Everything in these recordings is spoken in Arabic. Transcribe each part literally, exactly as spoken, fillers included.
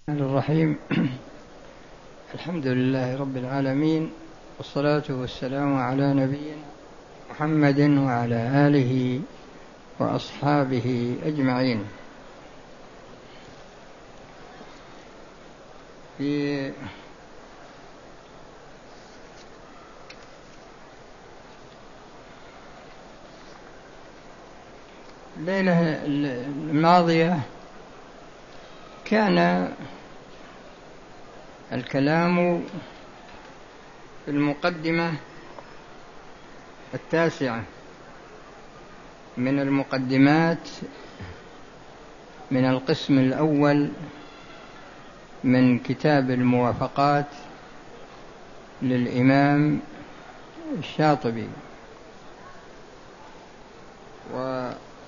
الرحمن الرحيم. الحمد لله رب العالمين، والصلاة والسلام على نبينا محمد وعلى آله وأصحابه أجمعين. في الليلة الماضية كان الكلام في المقدمة التاسعة من المقدمات من القسم الأول من كتاب الموافقات للإمام الشاطبي، و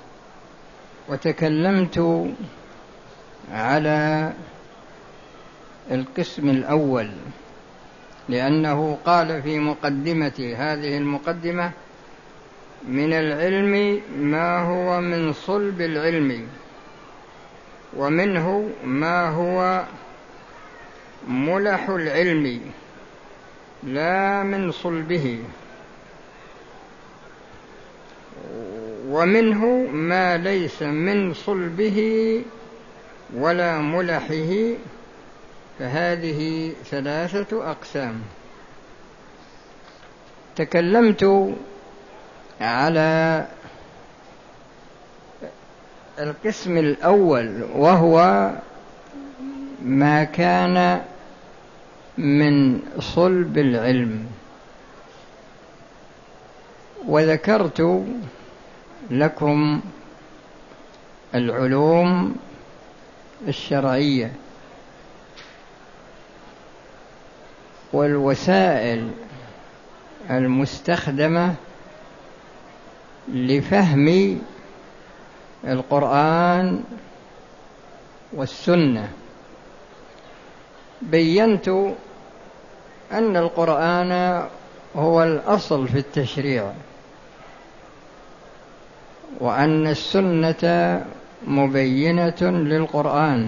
وتكلمت على القسم الأول لأنه قال في مقدمة هذه المقدمة: من العلم ما هو من صلب العلم، ومنه ما هو ملح العلم لا من صلبه، ومنه ما ليس من صلبه ولا ملحه، فهذه ثلاثة أقسام. تكلمت على القسم الأول وهو ما كان من صلب العلم، وذكرت لكم العلوم الشرعية والوسائل المستخدمة لفهم القرآن والسنة. بينت أن القرآن هو الأصل في التشريع، وأن السنة مبينة للقرآن،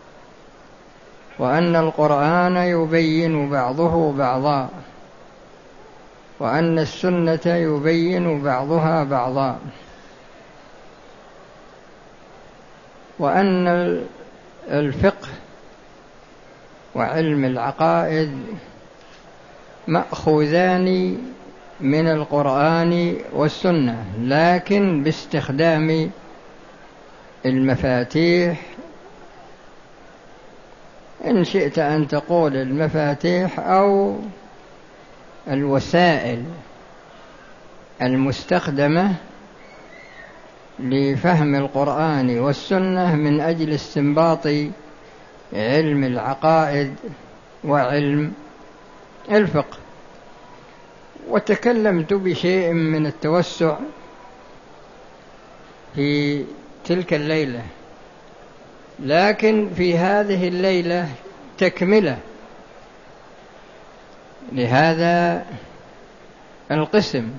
وأن القرآن يبين بعضه بعضا، وأن السنة يبين بعضها بعضا، وأن الفقه وعلم العقائد مأخوذان من القرآن والسنة، لكن باستخدام المفاتيح، إن شئت أن تقول المفاتيح أو الوسائل المستخدمة لفهم القرآن والسنة من أجل استنباط علم العقائد وعلم الفقه. وتكلمت بشيء من التوسع في تلك الليلة، لكن في هذه الليلة تكملة لهذا القسم.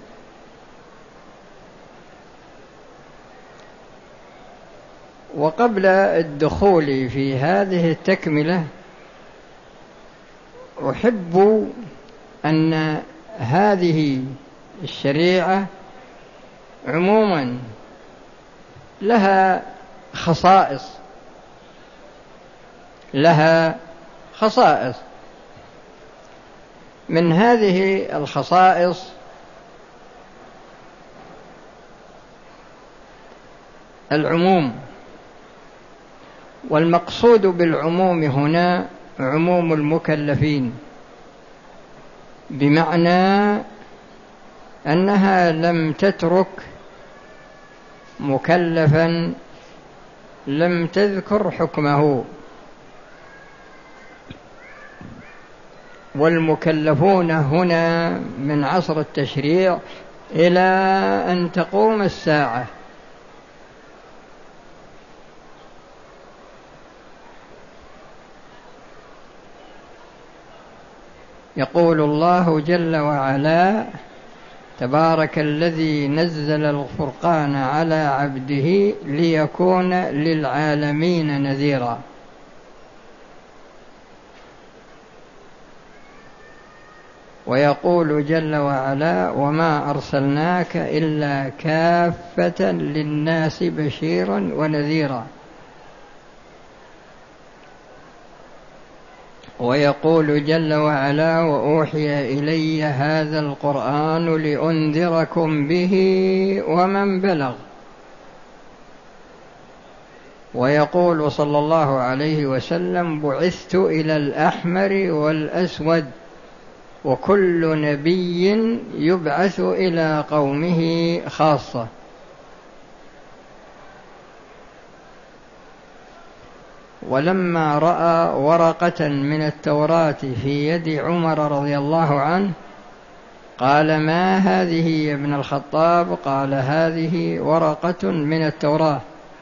وقبل الدخول في هذه التكملة أحب أن هذه الشريعة عموما لها خصائص لها خصائص من هذه الخصائص العموم، والمقصود بالعموم هنا عموم المكلفين، بمعنى أنها لم تترك مكلفا لم تذكر حكمه، والمكلفون هنا من عصر التشريع إلى أن تقوم الساعة. يقول الله جل وعلا: تبارك الذي نزل الفرقان على عبده ليكون للعالمين نذيرا. ويقول جل وعلا: وما أرسلناك إلا كافة للناس بشيرا ونذيرا. ويقول جل وعلا: وأوحي إلي هذا القرآن لأنذركم به ومن بلغ. ويقول صلى الله عليه وسلم: بعثت إلى الأحمر والأسود. وكل نبي يبعث إلى قومه خاصة. ولما رأى ورقة من التوراة في يد عمر رضي الله عنه قال: ما هذه يا ابن الخطاب؟ قال: هذه ورقة من التوراة.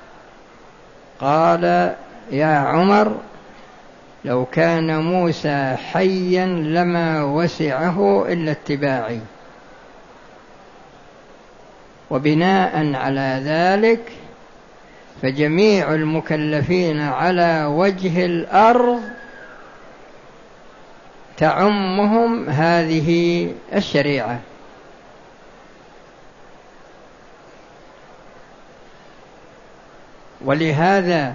قال: يا عمر، لو كان موسى حيا لما وسعه إلا اتباعي. وبناء على ذلك فجميع المكلفين على وجه الأرض تعمهم هذه الشريعة. ولهذا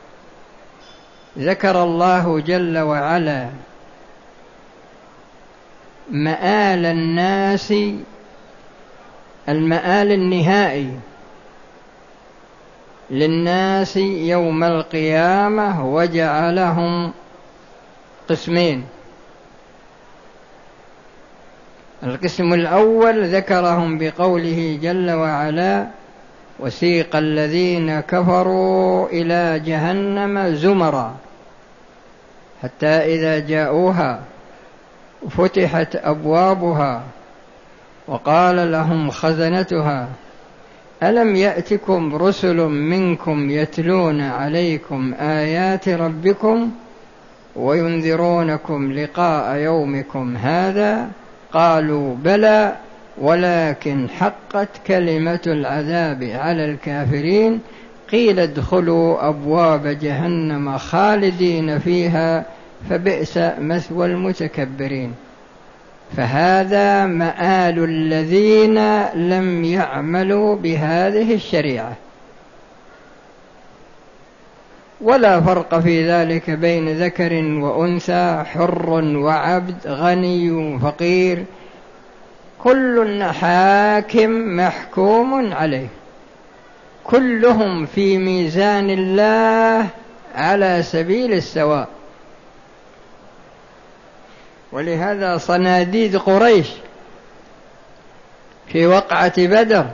ذكر الله جل وعلا مآل الناس، المآل النهائي للناس يوم القيامة، وجعلهم قسمين. القسم الأول ذكرهم بقوله جل وعلا: وسيق الذين كفروا إلى جهنم زمرا حتى إذا جاءوها فتحت أبوابها وقال لهم خزنتها ألم يأتكم رسل منكم يتلون عليكم آيات ربكم وينذرونكم لقاء يومكم هذا؟ قالوا بلى ولكن حقت كلمة العذاب على الكافرين قيل ادخلوا أبواب جهنم خالدين فيها فبئس مثوى المتكبرين. فهذا مآل الذين لم يعملوا بهذه الشريعة. ولا فرق في ذلك بين ذكر وأنثى، حر وعبد، غني وفقير، كل حاكم محكوم عليه، كلهم في ميزان الله على سبيل السواء. ولهذا صناديد قريش في وقعة بدر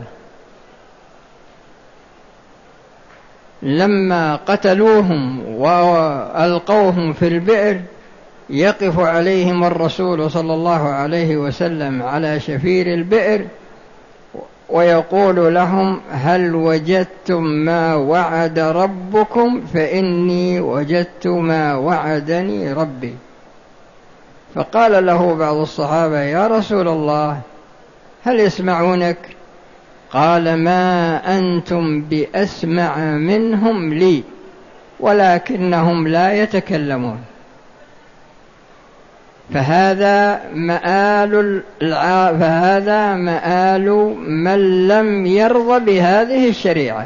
لما قتلوهم وألقوهم في البئر يقف عليهم الرسول صلى الله عليه وسلم على شفير البئر ويقول لهم: هل وجدتم ما وعد ربكم؟ فإني وجدت ما وعدني ربي. فقال له بعض الصحابة: يا رسول الله هل يسمعونك؟ قال: ما أنتم بأسمع منهم لي ولكنهم لا يتكلمون. فهذا مآل الع... فهذا مآل من لم يرضى بهذه الشريعة.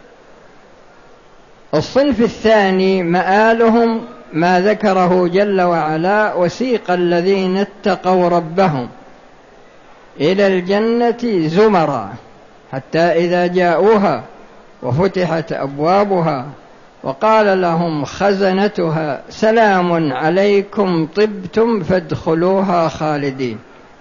الصنف الثاني مآلهم ما ذكره جل وعلا: وسيق الذين اتقوا ربهم إلى الجنة زمرا حتى إذا جاءوها وفتحت أبوابها وقال لهم خزنتها سلام عليكم طبتم فادخلوها خالدين.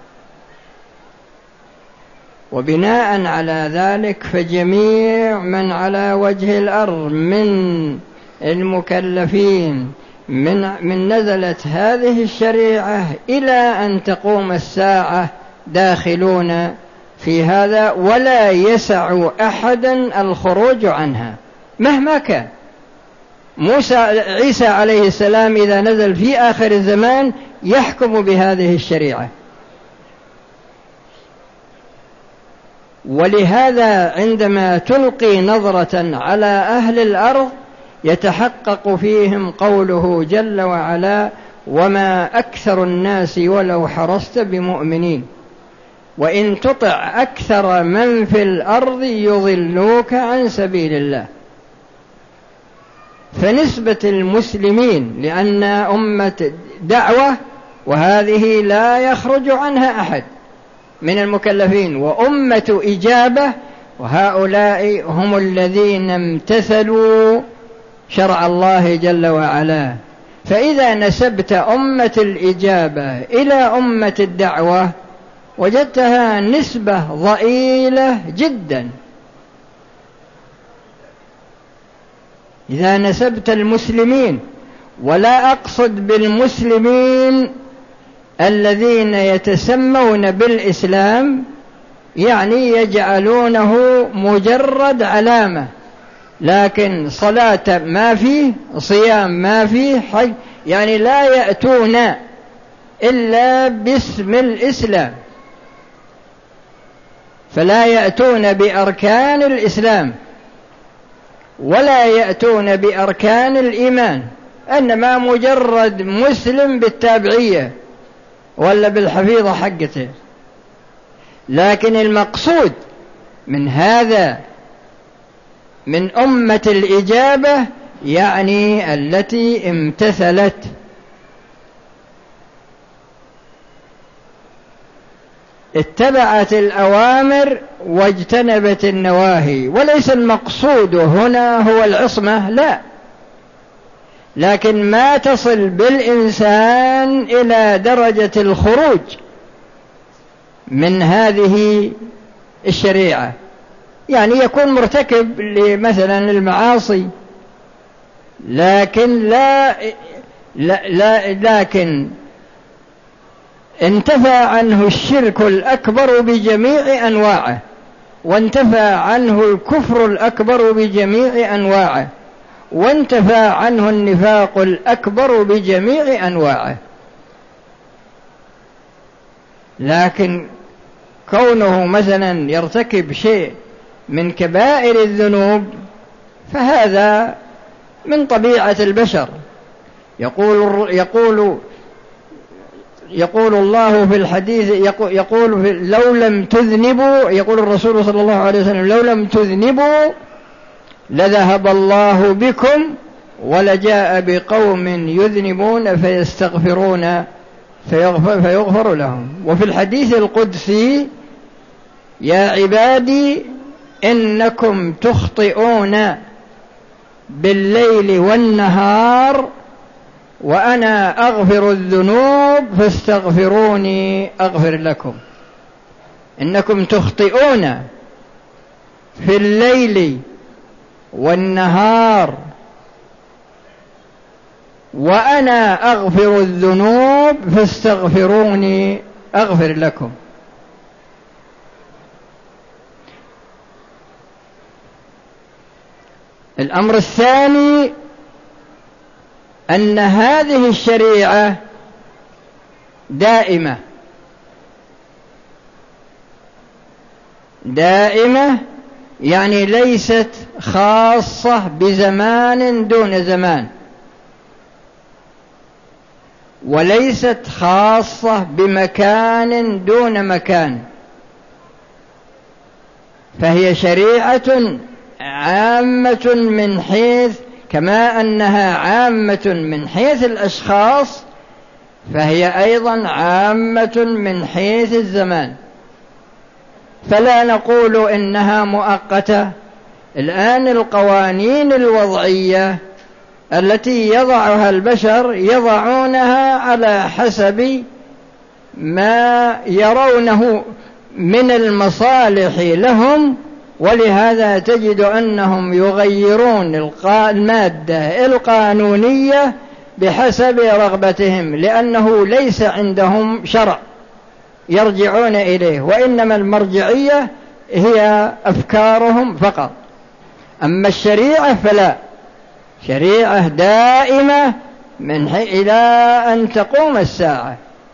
وبناء على ذلك فجميع من على وجه الأرض من المكلفين من, من نزلت هذه الشريعة إلى أن تقوم الساعة داخلون في هذا، ولا يسع أحدا الخروج عنها مهما كان. موسى عيسى عليه السلام إذا نزل في آخر الزمان يحكم بهذه الشريعة. ولهذا عندما تلقي نظرة على أهل الأرض يتحقق فيهم قوله جل وعلا: وما أكثر الناس ولو حرصت بمؤمنين وإن تطع أكثر من في الأرض يضلوك عن سبيل الله. فنسبة المسلمين لأن أمة دعوة وهذه لا يخرج عنها أحد من المكلفين، وأمة إجابة وهؤلاء هم الذين امتثلوا شرع الله جل وعلا. فإذا نسبت أمة الإجابة إلى أمة الدعوة وجدتها نسبة ضئيلة جدا. إذا نسبت المسلمين، ولا أقصد بالمسلمين الذين يتسمون بالإسلام يعني يجعلونه مجرد علامة، لكن صلاة ما فيه، صيام ما فيه، حج، يعني لا يأتون إلا باسم الإسلام، فلا يأتون بأركان الإسلام ولا يأتون بأركان الإيمان، إنما مجرد مسلم بالتابعية ولا بالحفيظة حقته. لكن المقصود من هذا من أمة الإجابة يعني التي امتثلت. اتبعت الأوامر واجتنبت النواهي، وليس المقصود هنا هو العصمة، لا، لكن ما تصل بالإنسان إلى درجة الخروج من هذه الشريعة. يعني يكون مرتكب مثلا المعاصي لكن لا, لا, لا لكن انتفى عنه الشرك الأكبر بجميع أنواعه، وانتفى عنه الكفر الأكبر بجميع أنواعه، وانتفى عنه النفاق الأكبر بجميع أنواعه. لكن كونه مثلا يرتكب شيء من كبائر الذنوب فهذا من طبيعة البشر. يقول يقول يقول الله في الحديث، يقول, يقول في لو لم تذنبوا، يقول الرسول صلى الله عليه وسلم لو لم تذنبوا لذهب الله بكم ولجاء بقوم يذنبون فيستغفرون فيغفر, فيغفر لهم. وفي الحديث القدسي يا عبادي إنكم تخطئون بالليل والنهار وأنا أغفر الذنوب فاستغفروني أغفر لكم. إنكم تخطئون في الليل والنهار وأنا أغفر الذنوب فاستغفروني أغفر لكم. الأمر الثاني أن هذه الشريعة دائمة دائمة يعني ليست خاصة بزمان دون زمان، وليست خاصة بمكان دون مكان، فهي شريعة عامة من حيث، كما أنها عامة من حيث الأشخاص فهي أيضا عامة من حيث الزمان. فلا نقول إنها مؤقتة. الآن القوانين الوضعية التي يضعها البشر يضعونها على حسب ما يرونه من المصالح لهم، ولهذا تجد أنهم يغيرون المادة القانونية بحسب رغبتهم، لأنه ليس عندهم شرع يرجعون إليه، وإنما المرجعية هي أفكارهم فقط. أما الشريعة فلا، شريعة دائمة من إلى أن تقوم الساعة،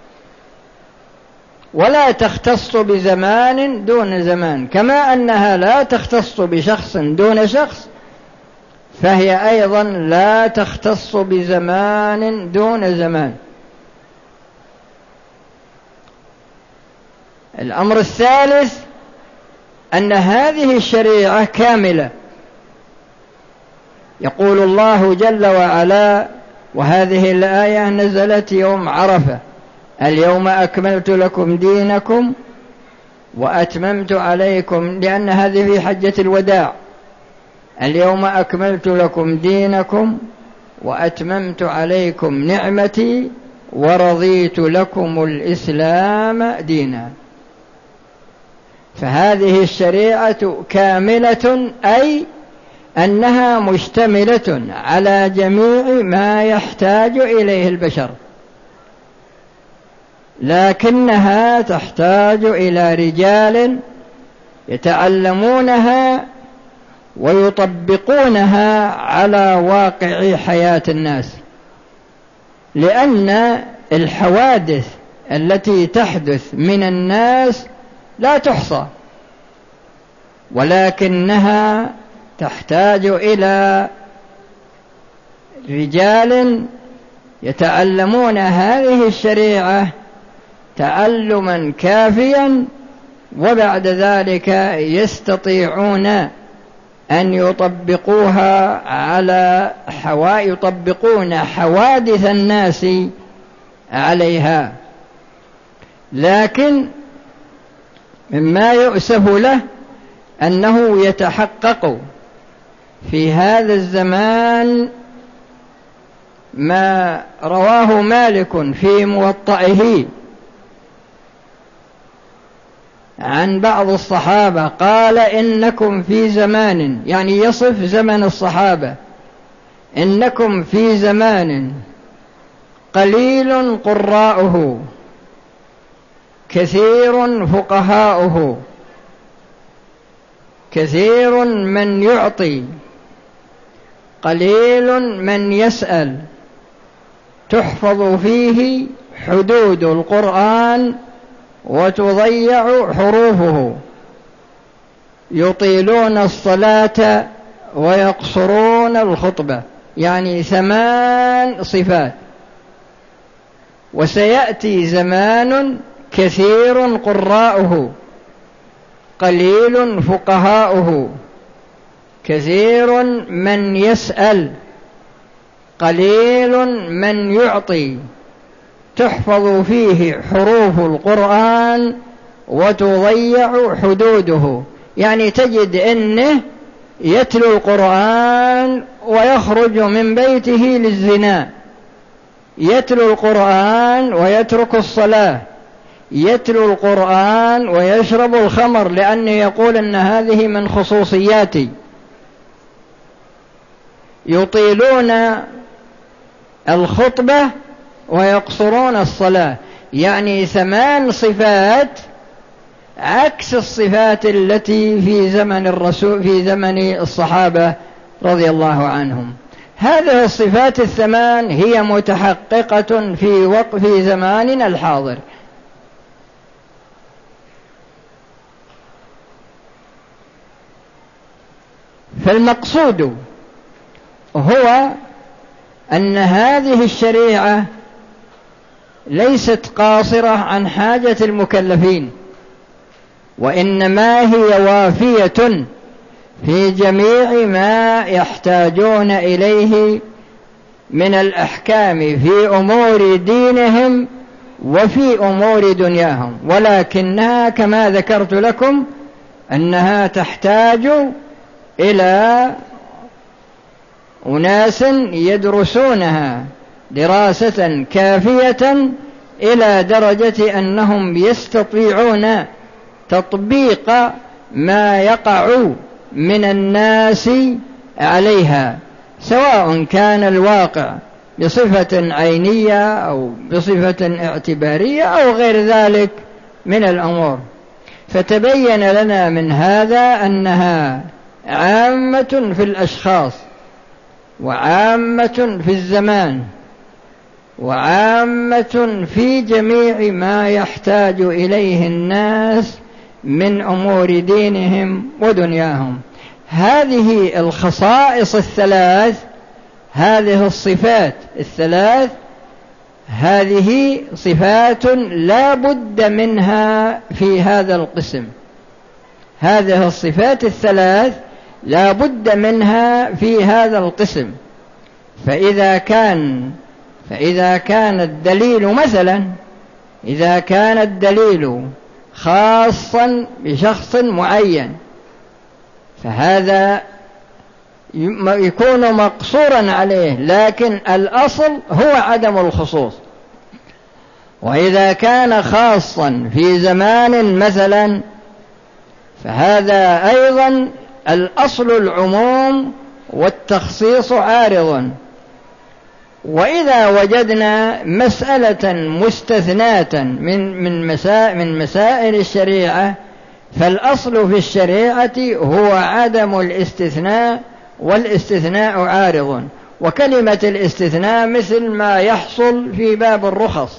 ولا تختص بزمان دون زمان، كما أنها لا تختص بشخص دون شخص فهي أيضا لا تختص بزمان دون زمان. الأمر الثالث أن هذه الشريعة كاملة. يقول الله جل وعلا، وهذه الآية نزلت يوم عرفة: اليوم أكملت لكم دينكم وأتممت عليكم، لأن هذه في حجة الوداع: اليوم أكملت لكم دينكم وأتممت عليكم نعمتي ورضيت لكم الإسلام دينا. فهذه الشريعة كاملة، أي أنها مشتملة على جميع ما يحتاج إليه البشر، لكنها تحتاج إلى رجال يتعلمونها ويطبقونها على واقع حياة الناس، لأن الحوادث التي تحدث من الناس لا تحصى، ولكنها تحتاج إلى رجال يتعلمون هذه الشريعة تعلما كافيا، وبعد ذلك يستطيعون أن يطبقوها على حوا... يطبقون حوادث الناس عليها. لكن مما يؤسف له أنه يتحقق في هذا الزمان ما رواه مالك في موطئه عن بعض الصحابة، قال: إنكم في زمان، يعني يصف زمن الصحابة، إنكم في زمان قليل قراؤه كثير فقهاؤه، كثير من يعطي قليل من يسأل، تحفظ فيه حدود القرآن وتضيع حروفه، يطيلون الصلاة ويقصرون الخطبة. يعني ثمان صفات. وسيأتي زمان كثير قراؤه قليل فقهاؤه، كثير من يسأل قليل من يعطي، تحفظ فيه حروف القرآن وتضيع حدوده. يعني تجد أنه يتلو القرآن ويخرج من بيته للزنا، يتلو القرآن ويترك الصلاة، يتلو القرآن ويشرب الخمر، لأنه يقول أن هذه من خصوصياتي. يطيلون الخطبة ويقصرون الصلاة. يعني ثمان صفات عكس الصفات التي في زمن الرسول في زمن الصحابة رضي الله عنهم. هذه الصفات الثمان هي متحققة في وقت في زماننا الحاضر. فالمقصود هو أن هذه الشريعة ليست قاصرة عن حاجة المكلفين، وإنما هي وافية في جميع ما يحتاجون إليه من الأحكام في أمور دينهم وفي أمور دنياهم، ولكنها كما ذكرت لكم أنها تحتاج إلى أناس يدرسونها دراسة كافية إلى درجة أنهم يستطيعون تطبيق ما يقع من الناس عليها، سواء كان الواقع بصفة عينية أو بصفة اعتبارية أو غير ذلك من الأمور. فتبين لنا من هذا أنها عامة في الأشخاص، وعامة في الزمان، وعامة في جميع ما يحتاج إليه الناس من أمور دينهم ودنياهم. هذه الخصائص الثلاث، هذه الصفات الثلاث هذه صفات لا بد منها في هذا القسم. هذه الصفات الثلاث لا بد منها في هذا القسم. فإذا كان فإذا كان الدليل مثلا إذا كان الدليل خاصا بشخص معين فهذا يكون مقصورا عليه، لكن الأصل هو عدم الخصوص. وإذا كان خاصا في زمان مثلا فهذا أيضا الأصل العموم والتخصيص عارض. وإذا وجدنا مسألة مستثناة من من مسائل من مسائل الشريعة فالأصل في الشريعة هو عدم الاستثناء، والاستثناء عارض. وكلمة الاستثناء مثل ما يحصل في باب الرخص: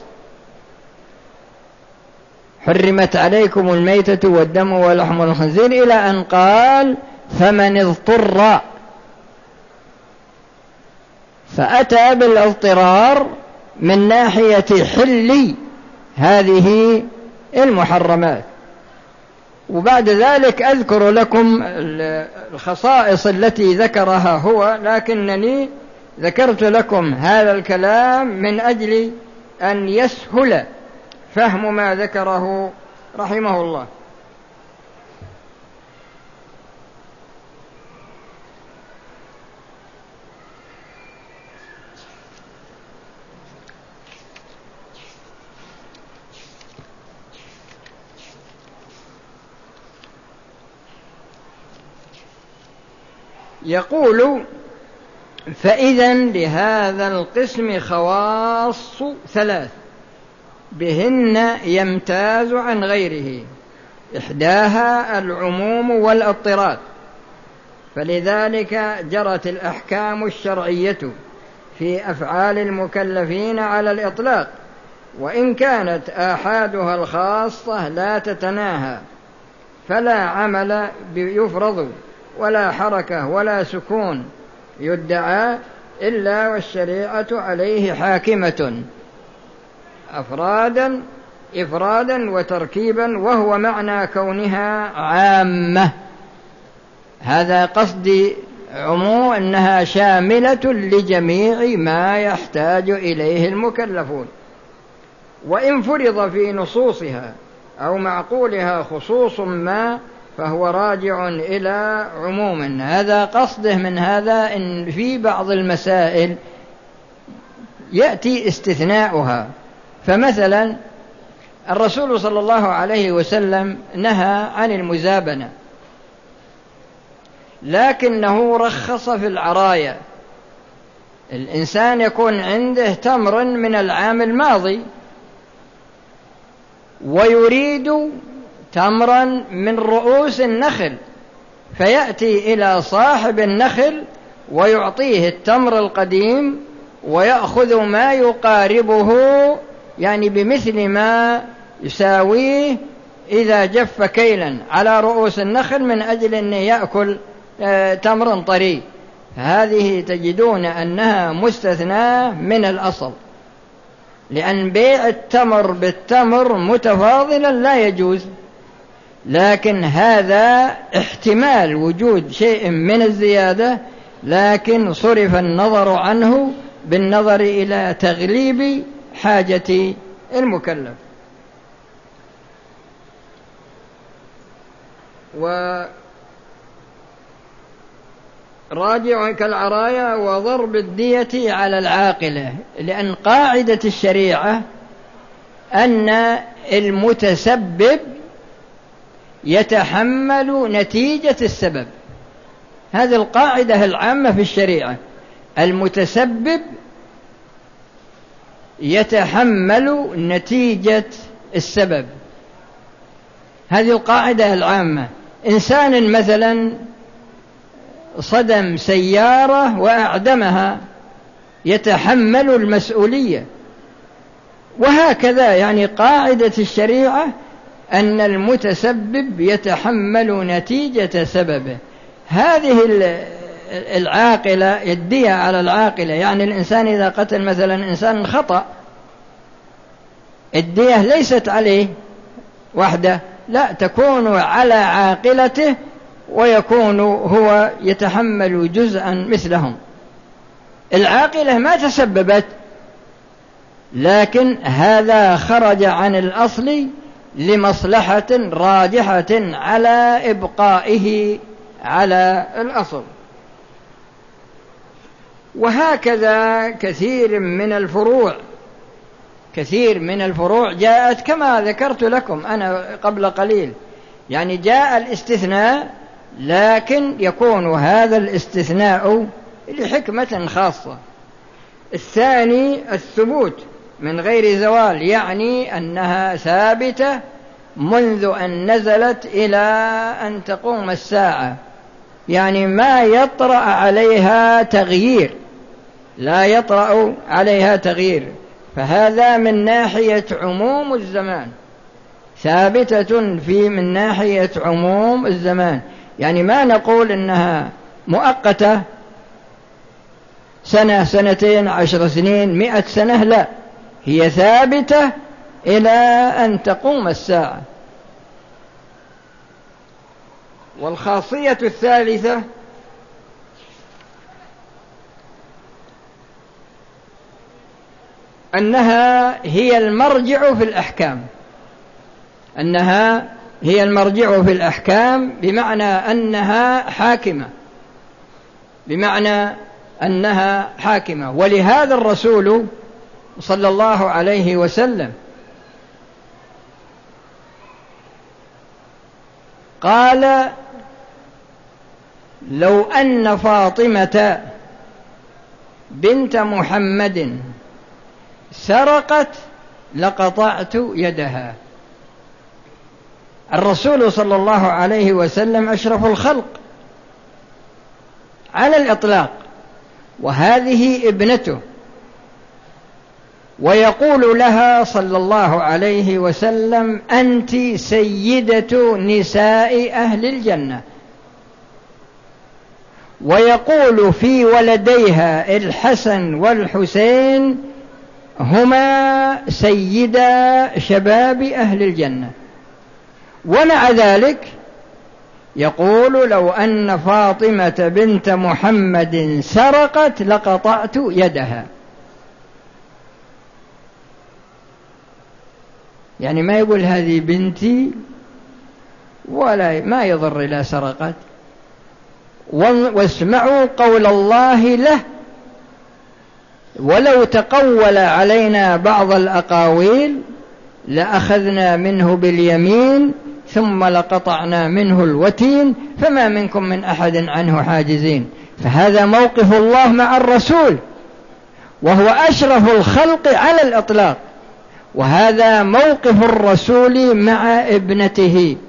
حرمت عليكم الميتة والدم ولحم الخنزير، إلى أن قال فمن اضطر، فأتى بالاضطرار من ناحية حل هذه المحرمات. وبعد ذلك أذكر لكم الخصائص التي ذكرها هو، لكنني ذكرت لكم هذا الكلام من أجل أن يسهل فهم ما ذكره رحمه الله. يقول: فإذا لهذا القسم خواص ثلاث بهن يمتاز عن غيره، إحداها العموم والاضطراد، فلذلك جرت الأحكام الشرعية في أفعال المكلفين على الإطلاق، وإن كانت آحادها الخاصة لا تتناهى، فلا عمل يفرض ولا حركة ولا سكون يدعى إلا والشريعة عليه حاكمة أفرادا إفرادا وتركيبا، وهو معنى كونها عامة. هذا قصدي عموم أنها شاملة لجميع ما يحتاج إليه المكلفون. وإن فرض في نصوصها أو معقولها خصوص ما فهو راجع إلى عموم. هذا قصده من هذا إن في بعض المسائل يأتي استثناؤها. فمثلا الرسول صلى الله عليه وسلم نهى عن المزابنة، لكنه رخص في العرايا. الإنسان يكون عنده تمر من العام الماضي ويريد تمرا من رؤوس النخل، فيأتي إلى صاحب النخل ويعطيه التمر القديم ويأخذ ما يقاربه، يعني بمثل ما يساويه إذا جف كيلا على رؤوس النخل، من أجل أن يأكل تمر طري. هذه تجدون أنها مستثناة من الأصل، لأن بيع التمر بالتمر متفاضلا لا يجوز. لكن هذا احتمال وجود شيء من الزيادة، لكن صرف النظر عنه بالنظر إلى تغليب حاجة المكلف. وراجع كالعرايا وضرب الدية على العاقلة، لأن قاعدة الشريعة أن المتسبب يتحمل نتيجة السبب. هذه القاعدة العامة في الشريعة، المتسبب يتحمل نتيجة السبب. هذه القاعدة العامة. إنسان مثلا صدم سيارة وأعدمها يتحمل المسؤولية، وهكذا يعني قاعدة الشريعة أن المتسبب يتحمل نتيجة سببه. هذه العاقلة، الدية على العاقلة، يعني الإنسان إذا قتل مثلا إنسان خطأ الدية ليست عليه وحده، لا، تكون على عاقلته، ويكون هو يتحمل جزءا مثلهم. العاقلة ما تسببت، لكن هذا خرج عن الأصل لمصلحة راجحة على إبقائه على الأصل. وهكذا كثير من الفروع كثير من الفروع جاءت كما ذكرت لكم أنا قبل قليل، يعني جاء الاستثناء، لكن يكون هذا الاستثناء لحكمة خاصة. الثاني الثبوت من غير زوال، يعني أنها ثابتة منذ أن نزلت إلى أن تقوم الساعة، يعني ما يطرأ عليها تغيير، لا يطرأ عليها تغيير. فهذا من ناحية عموم الزمان، ثابتة في من ناحية عموم الزمان، يعني ما نقول إنها مؤقتة سنة سنتين عشر سنين مئة سنة، لا، هي ثابتة إلى أن تقوم الساعة. والخاصية الثالثة أنها هي المرجع في الأحكام، أنها هي المرجع في الأحكام بمعنى أنها حاكمة، بمعنى أنها حاكمة. ولهذا الرسول صلى الله عليه وسلم قال: لو أن فاطمة بنت محمد سرقت لقطعت يدها. الرسول صلى الله عليه وسلم أشرف الخلق على الإطلاق، وهذه ابنته، ويقول لها صلى الله عليه وسلم: أنت سيدة نساء أهل الجنة. ويقول في ولديها الحسن والحسين: هما سيدا شباب أهل الجنة. ومع ذلك يقول: لو أن فاطمة بنت محمد سرقت لقطعت يدها. يعني ما يقول هذه بنتي، ولا ما يضر إلى سرقت. واسمعوا قول الله له: ولو تقول علينا بعض الأقاويل لأخذنا منه باليمين ثم لقطعنا منه الوتين فما منكم من أحد عنه حاجزين. فهذا موقف الله مع الرسول، وهو أشرف الخلق على الإطلاق، وهذا موقف الرسول مع ابنته،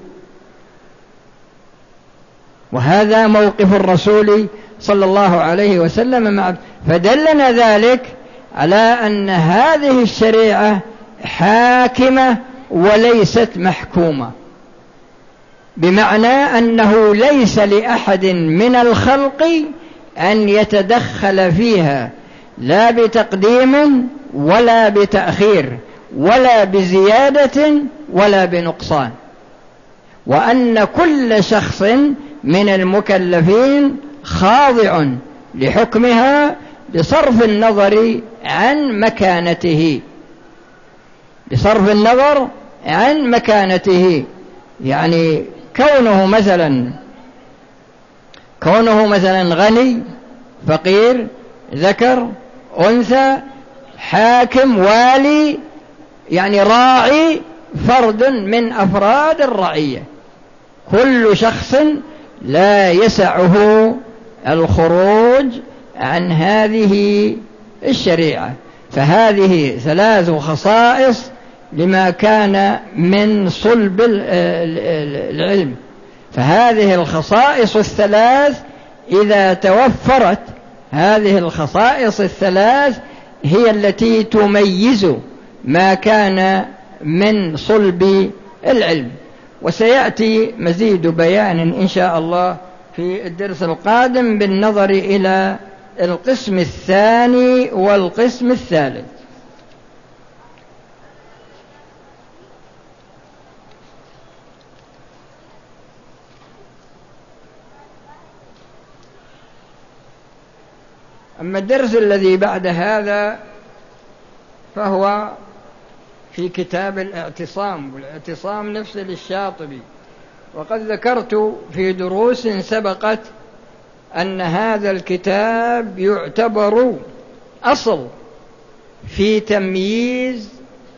وهذا موقف الرسول صلى الله عليه وسلم مع. فدلنا ذلك على أن هذه الشريعة حاكمة وليست محكومة، بمعنى أنه ليس لأحد من الخلق أن يتدخل فيها، لا بتقديم ولا بتأخير ولا بزيادة ولا بنقصان، وأن كل شخص من المكلفين خاضع لحكمها بصرف النظر عن مكانته، بصرف النظر عن مكانته. يعني كونه مثلا كونه مثلا غني، فقير، ذكر، أنثى، حاكم، والي، يعني راعي، فرد من أفراد الرعية، كل شخص لا يسعه الخروج عن هذه الشريعة. فهذه ثلاث خصائص لما كان من صلب العلم. فهذه الخصائص الثلاث إذا توفرت، هذه الخصائص الثلاث هي التي تميز ما كان من صلب العلم. وسيأتي مزيد بيان إن شاء الله في الدرس القادم بالنظر إلى القسم الثاني والقسم الثالث. أما الدرس الذي بعد هذا فهو في كتاب الاعتصام، والاعتصام نفس للشاطبي. وقد ذكرت في دروس سبقت أن هذا الكتاب يعتبر أصل في تمييز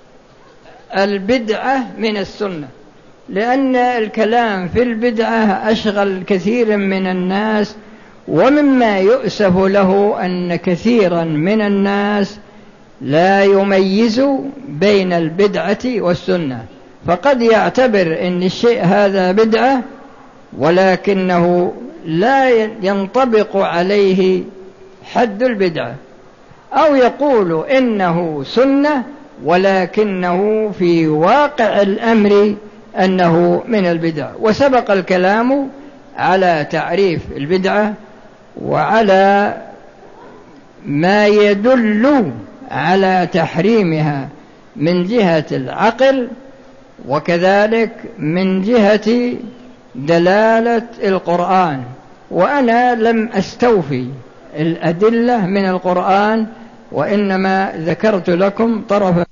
البدعة من السنة، لأن الكلام في البدعة أشغل كثير من الناس، ومما يؤسف له أن كثيرا من الناس لا يميز بين البدعة والسنة، فقد يعتبر أن الشيء هذا بدعة ولكنه لا ينطبق عليه حد البدعة، أو يقول إنه سنة ولكنه في واقع الأمر أنه من البدع. وسبق الكلام على تعريف البدعة وعلى ما يدل على تحريمها من جهة العقل، وكذلك من جهة دلالة القرآن. وأنا لم أستوفي الأدلة من القرآن، وإنما ذكرت لكم طرفا